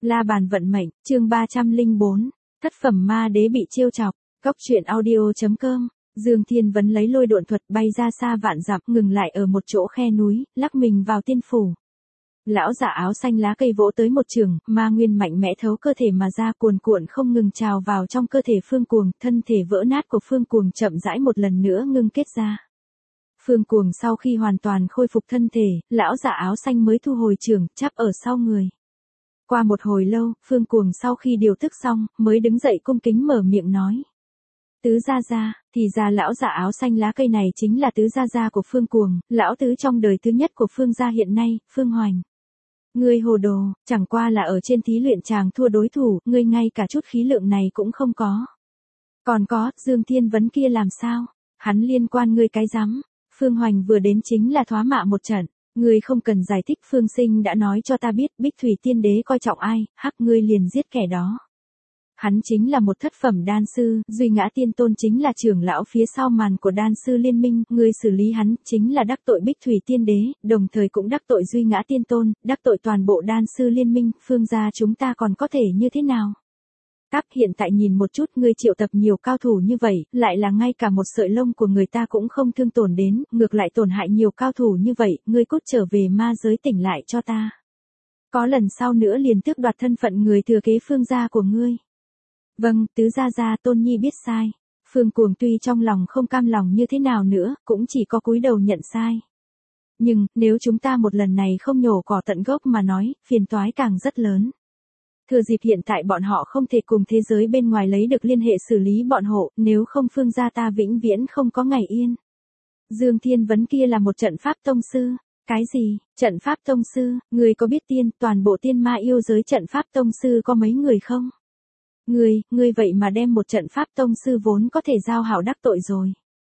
La bàn vận mệnh, chương 304, thất phẩm ma đế bị trêu chọc, góc truyện audio.com. Dương Thiên Vấn lấy lôi độn thuật bay ra xa vạn dặm, ngừng lại ở một chỗ khe núi, lắc mình vào tiên phủ. Lão giả áo xanh lá cây vỗ tới một trường, ma nguyên mạnh mẽ thấu cơ thể mà ra, cuồn cuộn không ngừng trào vào trong cơ thể Phương Cuồng, thân thể vỡ nát của Phương Cuồng chậm rãi một lần nữa ngưng kết ra. Phương Cuồng sau khi hoàn toàn khôi phục thân thể, lão giả áo xanh mới thu hồi trường, chắp ở sau người. Qua một hồi lâu, Phương Cuồng sau khi điều tức xong, mới đứng dậy cung kính mở miệng nói. Tứ gia gia, thì ra lão giả áo xanh lá cây này chính là tứ gia gia của Phương Cuồng, lão tứ trong đời thứ nhất của Phương gia hiện nay, Phương Hoành. Ngươi hồ đồ, chẳng qua là ở trên thí luyện chàng thua đối thủ, ngươi ngay cả chút khí lượng này cũng không có. Còn có, Dương Thiên Vấn kia làm sao? Hắn liên quan ngươi cái rắm. Phương Hoành vừa đến chính là thoá mạ một trận. Ngươi không cần giải thích, Phương Sinh đã nói cho ta biết Bích Thủy Tiên Đế coi trọng ai, hắc ngươi liền giết kẻ đó. Hắn chính là một thất phẩm đan sư, Duy Ngã Tiên Tôn chính là trưởng lão phía sau màn của đan sư liên minh, ngươi xử lý hắn chính là đắc tội Bích Thủy Tiên Đế, đồng thời cũng đắc tội Duy Ngã Tiên Tôn, đắc tội toàn bộ đan sư liên minh, Phương gia chúng ta còn có thể như thế nào? Hiện tại nhìn một chút, ngươi triệu tập nhiều cao thủ như vậy, lại là ngay cả một sợi lông của người ta cũng không thương tổn đến, ngược lại tổn hại nhiều cao thủ như vậy, ngươi cút trở về ma giới tỉnh lại cho ta. Có lần sau nữa liền tước đoạt thân phận người thừa kế Phương gia của ngươi. Vâng, tứ gia gia, Tôn Nhi biết sai. Phương Cuồng tuy trong lòng không cam lòng như thế nào nữa, cũng chỉ có cúi đầu nhận sai. Nhưng, nếu chúng ta một lần này không nhổ cỏ tận gốc mà nói, phiền toái càng rất lớn. Thừa dịp hiện tại bọn họ không thể cùng thế giới bên ngoài lấy được liên hệ xử lý bọn họ, nếu không Phương gia ta vĩnh viễn không có ngày yên. Dương Thiên Vấn kia là một trận pháp tông sư. Cái gì? Trận pháp tông sư? Người có biết toàn bộ tiên ma yêu giới trận pháp tông sư có mấy người không? Ngươi vậy mà đem một trận pháp tông sư vốn có thể giao hảo đắc tội rồi.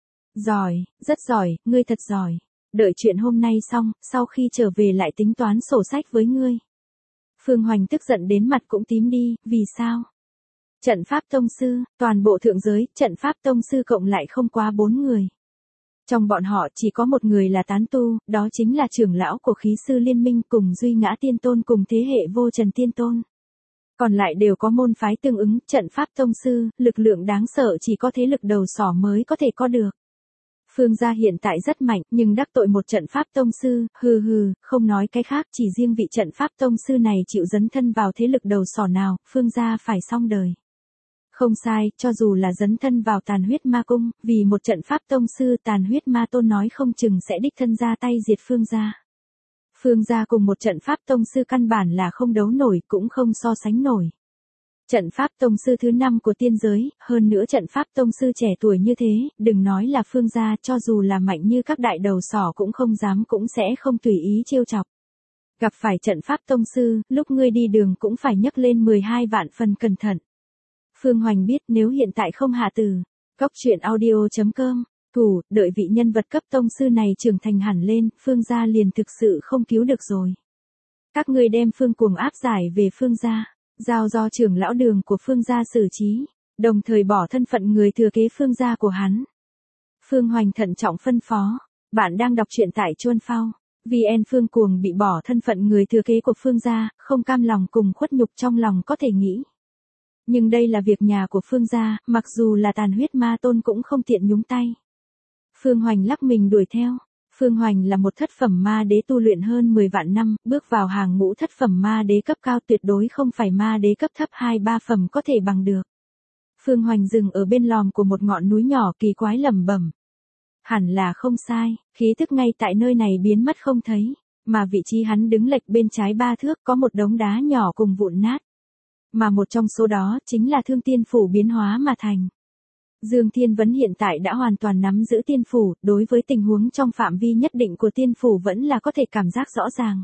Giỏi, rất giỏi, ngươi thật giỏi. Đợi chuyện hôm nay xong, sau khi trở về lại tính toán sổ sách với ngươi. Phương Hoành tức giận đến mặt cũng tím đi, vì sao? Trận pháp tông sư, toàn bộ thượng giới, trận pháp tông sư cộng lại không quá 4 người. Trong bọn họ chỉ có một người là tán tu, đó chính là trưởng lão của khí sư liên minh cùng Duy Ngã Tiên Tôn cùng thế hệ vô trần tiên tôn. Còn lại đều có môn phái tương ứng, trận pháp tông sư, lực lượng đáng sợ chỉ có thế lực đầu sỏ mới có thể có được. Phương gia hiện tại rất mạnh, nhưng đắc tội một trận pháp tông sư, không nói cái khác, chỉ riêng vị trận pháp tông sư này chịu dấn thân vào thế lực đầu sỏ nào, Phương gia phải xong đời. Không sai, cho dù là dấn thân vào Tàn Huyết Ma Cung, vì một trận pháp tông sư, Tàn Huyết Ma Tôn nói không chừng sẽ đích thân ra tay diệt Phương gia. Phương gia cùng một trận pháp tông sư căn bản là không đấu nổi, cũng không so sánh nổi. Trận pháp tông sư thứ 5 của tiên giới, hơn nữa trận pháp tông sư trẻ tuổi như thế, đừng nói là Phương gia, cho dù là mạnh như các đại đầu sỏ cũng không dám cũng sẽ không tùy ý trêu chọc. Gặp phải trận pháp tông sư, lúc ngươi đi đường cũng phải nhấc lên 12 vạn phần cẩn thận. Phương Hoành biết nếu hiện tại không hạ từ, góc truyện audio.com, đợi vị nhân vật cấp tông sư này trưởng thành hẳn lên, Phương gia liền thực sự không cứu được rồi. Các ngươi đem Phương Cuồng áp giải về Phương gia, giao do trưởng lão đường của Phương gia xử trí, đồng thời bỏ thân phận người thừa kế Phương gia của hắn. Phương Hoành thận trọng phân phó, bạn đang đọc truyện tại Chuân Phao. VN. Phương Cuồng bị bỏ thân phận người thừa kế của Phương gia, không cam lòng cùng khuất nhục trong lòng có thể nghĩ. Nhưng đây là việc nhà của Phương gia, mặc dù là Tàn Huyết Ma Tôn cũng không tiện nhúng tay. Phương Hoành lắc mình đuổi theo. Phương Hoành là một thất phẩm ma đế tu luyện hơn 10 vạn năm, bước vào hàng ngũ thất phẩm ma đế cấp cao, tuyệt đối không phải ma đế cấp thấp 2-3 phẩm có thể bằng được. Phương Hoành dừng ở bên lòm của một ngọn núi nhỏ, kỳ quái lẩm bẩm. Hẳn là không sai, khí tức ngay tại nơi này biến mất không thấy, mà vị trí hắn đứng lệch bên trái 3 thước có một đống đá nhỏ cùng vụn nát. Mà một trong số đó chính là Thương Tiên Phủ biến hóa mà thành. Dương Thiên Vấn hiện tại đã hoàn toàn nắm giữ tiên phủ, đối với tình huống trong phạm vi nhất định của tiên phủ vẫn là có thể cảm giác rõ ràng.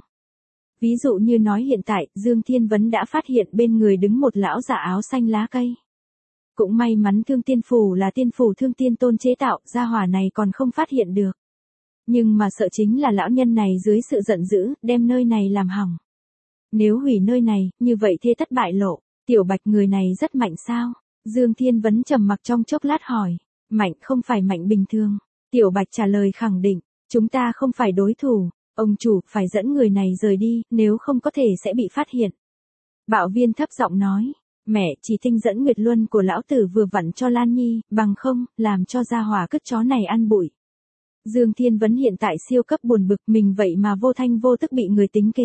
Ví dụ như nói hiện tại, Dương Thiên Vấn đã phát hiện bên người đứng một lão giả áo xanh lá cây. Cũng may mắn Thương Tiên Phủ là tiên phủ Thương Tiên Tôn chế tạo, gia hỏa này còn không phát hiện được. Nhưng mà sợ chính là lão nhân này dưới sự giận dữ, đem nơi này làm hỏng. Nếu hủy nơi này, như vậy thế thất bại lộ, Tiểu Bạch người này rất mạnh sao? Dương Thiên Vấn trầm mặc trong chốc lát hỏi. Mạnh, không phải mạnh bình thường. Tiểu Bạch trả lời khẳng định. Chúng ta không phải đối thủ. Ông chủ, phải dẫn người này rời đi, nếu không có thể sẽ bị phát hiện. Bạo Viên thấp giọng nói, mẹ chỉ tinh dẫn Nguyệt Luân của lão tử vừa vặn cho Lan Nhi, bằng không, làm cho gia hỏa cứt chó này ăn bụi. Dương Thiên Vấn hiện tại siêu cấp buồn bực mình vậy mà vô thanh vô tức bị người tính kế.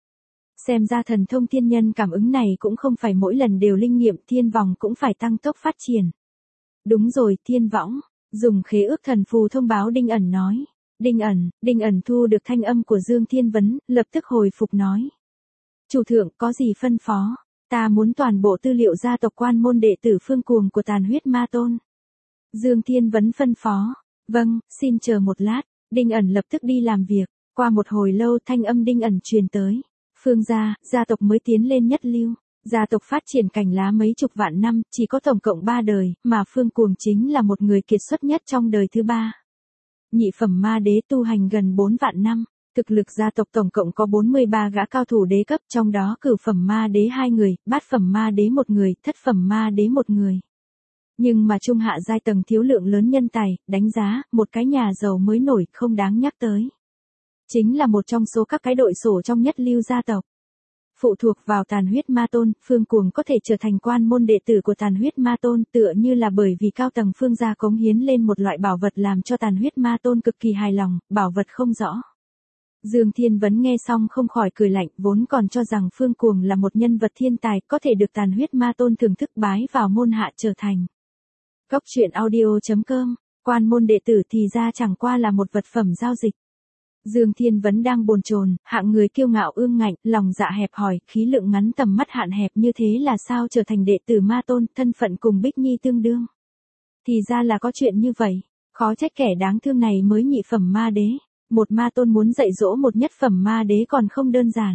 Xem ra thần thông thiên nhân cảm ứng này cũng không phải mỗi lần đều linh nghiệm, thiên vòng cũng phải tăng tốc phát triển. Đúng rồi, thiên võng, dùng khế ước thần phù thông báo Đinh Ẩn nói. Đinh ẩn thu được thanh âm của Dương Thiên Vấn, lập tức hồi phục nói. Chủ thượng có gì phân phó, ta muốn toàn bộ tư liệu gia tộc quan môn đệ tử Phương Cuồng của Tàn Huyết Ma Tôn. Dương Thiên Vấn phân phó, vâng, xin chờ một lát, Đinh Ẩn lập tức đi làm việc, qua một hồi lâu thanh âm Đinh Ẩn truyền tới. Phương gia tộc mới tiến lên nhất lưu, gia tộc phát triển cành lá mấy chục vạn năm, chỉ có tổng cộng 3 đời, mà Phương Cuồng chính là một người kiệt xuất nhất trong đời thứ 3. Nhị phẩm ma đế tu hành gần 4 vạn năm, thực lực gia tộc tổng cộng có 43 gã cao thủ đế cấp, trong đó cửu phẩm ma đế 2 người, bát phẩm ma đế 1 người, thất phẩm ma đế 1 người. Nhưng mà trung hạ giai tầng thiếu lượng lớn nhân tài, đánh giá, một cái nhà giàu mới nổi không đáng nhắc tới. Chính là một trong số các cái đội sổ trong nhất lưu gia tộc. Phụ thuộc vào Tàn Huyết Ma Tôn, Phương Cuồng có thể trở thành quan môn đệ tử của Tàn Huyết Ma Tôn tựa như là bởi vì cao tầng Phương gia cống hiến lên một loại bảo vật làm cho Tàn Huyết Ma Tôn cực kỳ hài lòng, bảo vật không rõ. Dương Thiên Vấn nghe xong không khỏi cười lạnh, vốn còn cho rằng Phương Cuồng là một nhân vật thiên tài có thể được Tàn Huyết Ma Tôn thưởng thức bái vào môn hạ trở thành. Cốc truyện audio.com, quan môn đệ tử thì ra chẳng qua là một vật phẩm giao dịch. Dương Thiên Vấn đang bồn chồn, hạng người kiêu ngạo ương ngạnh, lòng dạ hẹp hòi, khí lượng ngắn tầm mắt hạn hẹp như thế là sao trở thành đệ tử Ma Tôn, thân phận cùng Bích Nhi tương đương. Thì ra là có chuyện như vậy, khó trách kẻ đáng thương này mới nhị phẩm ma đế, một Ma Tôn muốn dạy dỗ một nhất phẩm ma đế còn không đơn giản.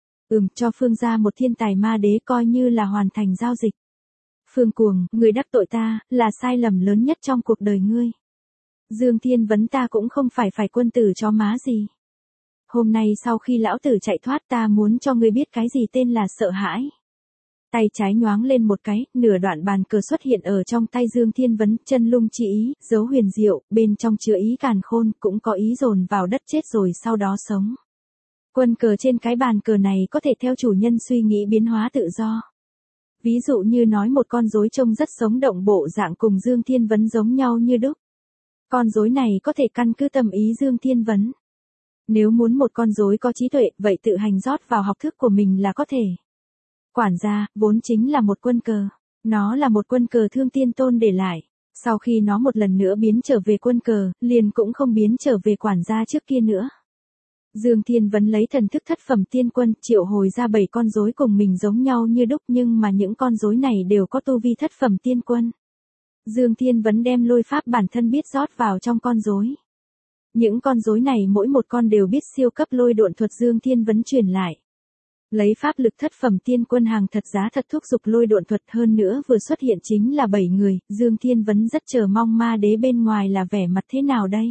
Cho Phương gia một thiên tài ma đế coi như là hoàn thành giao dịch. Phương Cuồng, người đắc tội ta, là sai lầm lớn nhất trong cuộc đời ngươi. Dương Thiên Vấn ta cũng không phải quân tử chó má gì. Hôm nay sau khi lão tử chạy thoát ta muốn cho ngươi biết cái gì tên là sợ hãi. Tay trái nhoáng lên một cái, nửa đoạn bàn cờ xuất hiện ở trong tay Dương Thiên Vấn, chân lung chỉ ý, dấu huyền diệu, bên trong chứa ý càn khôn, cũng có ý dồn vào đất chết rồi sau đó sống. Quân cờ trên cái bàn cờ này có thể theo chủ nhân suy nghĩ biến hóa tự do. Ví dụ như nói một con rối trông rất sống động bộ dạng cùng Dương Thiên Vấn giống nhau như đúc. Con rối này có thể căn cứ tâm ý Dương Thiên Vấn. Nếu muốn một con rối có trí tuệ, vậy tự hành rót vào học thức của mình là có thể. Quản gia, vốn chính là một quân cờ. Nó là một quân cờ Thương Tiên Tôn để lại. Sau khi nó một lần nữa biến trở về quân cờ, liền cũng không biến trở về quản gia trước kia nữa. Dương Thiên Vấn lấy thần thức thất phẩm tiên quân, triệu hồi ra 7 con rối cùng mình giống nhau như đúc, nhưng mà những con rối này đều có tu vi thất phẩm tiên quân. Dương Thiên Vấn đem lôi pháp bản thân biết rót vào trong con rối. Những con rối này mỗi một con đều biết siêu cấp lôi độn thuật Dương Thiên Vấn truyền lại. Lấy pháp lực thất phẩm tiên quân hàng thật giá thật thúc giục lôi độn thuật, hơn nữa vừa xuất hiện chính là 7 người, Dương Thiên Vấn rất chờ mong ma đế bên ngoài là vẻ mặt thế nào đây.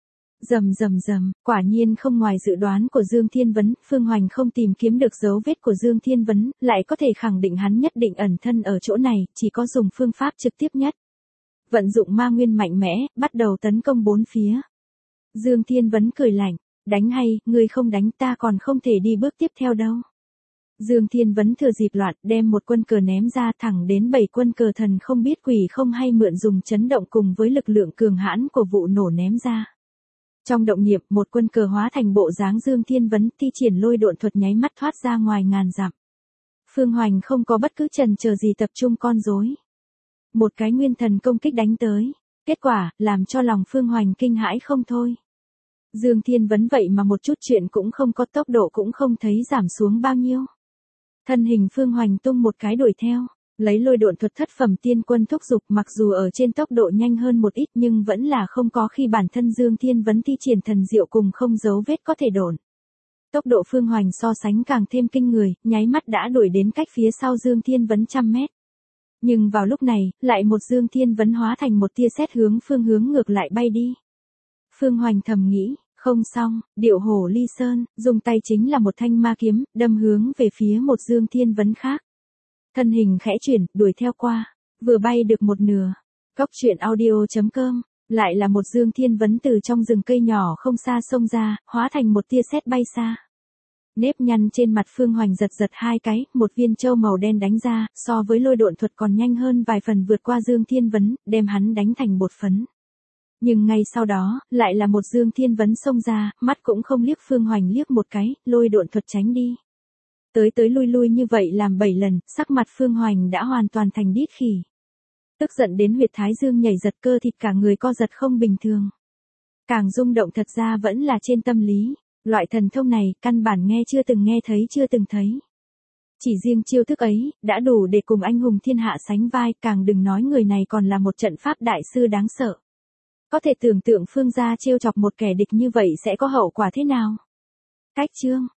Rầm, quả nhiên không ngoài dự đoán của Dương Thiên Vấn, Phương Hoành không tìm kiếm được dấu vết của Dương Thiên Vấn, lại có thể khẳng định hắn nhất định ẩn thân ở chỗ này, chỉ có dùng phương pháp trực tiếp nhất. Vận dụng ma nguyên mạnh mẽ, bắt đầu tấn công bốn phía. Dương Thiên Vấn cười lạnh, đánh hay, ngươi không đánh ta còn không thể đi bước tiếp theo đâu. Dương Thiên Vấn thừa dịp loạn, đem một quân cờ ném ra thẳng đến 7 quân cờ thần không biết quỷ không hay mượn dùng chấn động cùng với lực lượng cường hãn của vụ nổ ném ra. Trong động niệm, một quân cờ hóa thành bộ dáng Dương Thiên Vấn, thi triển lôi độn thuật nháy mắt thoát ra ngoài ngàn dặm. Phương Hoành không có bất cứ chần chờ gì tập trung con rối. Một cái nguyên thần công kích đánh tới. Kết quả, làm cho lòng Phương Hoành kinh hãi không thôi. Dương Thiên Vấn vậy mà một chút chuyện cũng không có, tốc độ cũng không thấy giảm xuống bao nhiêu. Thân hình Phương Hoành tung một cái đuổi theo. Lấy lôi độn thuật thất phẩm tiên quân thúc giục, mặc dù ở trên tốc độ nhanh hơn một ít nhưng vẫn là không có khi bản thân Dương Thiên Vấn thi triển thần diệu cùng không dấu vết có thể độn. Tốc độ Phương Hoành so sánh càng thêm kinh người, nháy mắt đã đuổi đến cách phía sau Dương Thiên Vấn trăm mét. Nhưng vào lúc này, lại một Dương Thiên Vấn hóa thành một tia sét hướng phương hướng ngược lại bay đi. Phương Hoành thầm nghĩ, không xong, điệu hổ ly sơn, dùng tay chính là một thanh ma kiếm, đâm hướng về phía một Dương Thiên Vấn khác. Thân hình khẽ chuyển, đuổi theo qua, vừa bay được một nửa. Cốc truyện audio.com, lại là một Dương Thiên Vấn từ trong rừng cây nhỏ không xa xông ra, hóa thành một tia sét bay xa. Nếp nhăn trên mặt Phương Hoành giật giật hai cái, một viên châu màu đen đánh ra, so với lôi độn thuật còn nhanh hơn vài phần vượt qua Dương Thiên Vấn, đem hắn đánh thành bột phấn. Nhưng ngay sau đó, lại là một Dương Thiên Vấn xông ra, mắt cũng không liếc Phương Hoành liếc một cái, lôi độn thuật tránh đi. Tới tới lui lui như vậy làm 7 lần, sắc mặt Phương Hoành đã hoàn toàn thành đít khỉ. Tức giận đến huyệt thái dương nhảy giật, cơ thịt cả người co giật không bình thường. Càng rung động thật ra vẫn là trên tâm lý, loại thần thông này căn bản chưa từng nghe thấy chưa từng thấy. Chỉ riêng chiêu thức ấy, đã đủ để cùng anh hùng thiên hạ sánh vai, càng đừng nói người này còn là một trận pháp đại sư đáng sợ. Có thể tưởng tượng Phương gia trêu chọc một kẻ địch như vậy sẽ có hậu quả thế nào. Cách chương